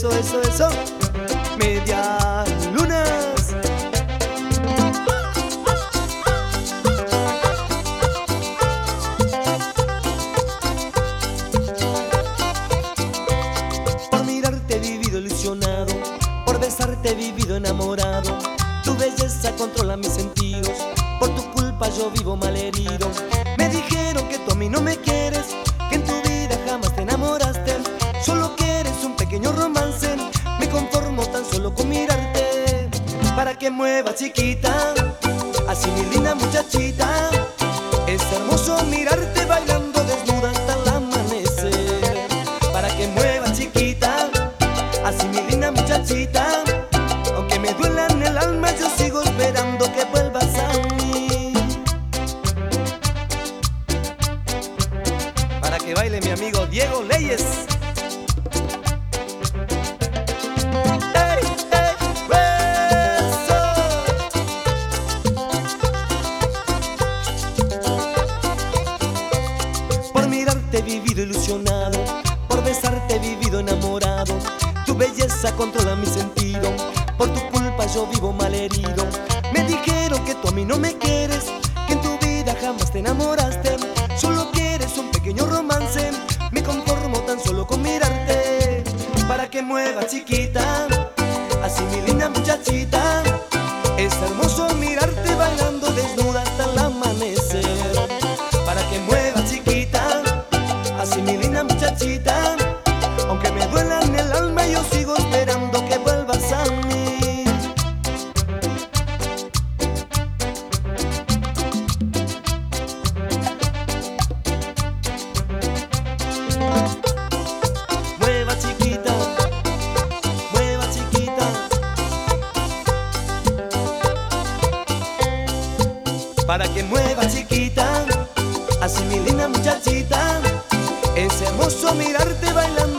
eso. Media lunas. Por mirarte he vivido ilusionado, por besarte he vivido enamorado. Tu belleza controla mis sentidos, por tu culpa yo vivo malherido. Me dijeron que tú a mí no me quieres, que en tu vida jamás te enamoraste, solo quieres un pequeño romance. Me conformo tan solo con mirarte, para que muevas chiquita, así mi linda muchachita. Es hermoso mirarte bailando desnuda hasta el amanecer. Para que muevas chiquita, así mi linda muchachita. Aunque me duela en el alma, yo sigo esperando que vuelvas a mí. Para que baile mi amigo Diego Leyes. Por mirarte he vivido ilusionado, por besarte he vivido enamorado. Tu belleza controla mi sentido, por tu culpa yo vivo malherido. Me dijeron que tú a mí no me quieres, que en tu vida jamás te enamoraste, solo quieres un pequeño romance. Me conformo tan solo con mirarte, para que muevas chiquita, así mi linda muchachita. Es hermoso mirarte bailando desnuda hasta el amanecer. Para que muevas chiquita, así mi linda muchachita. Aunque me duela en el alma, yo sigo esperando que vuelvas a mí. Mueva chiquita, mueva chiquita. Para que mueva chiquita, así mi linda muchachita. Es hermoso mirarte bailando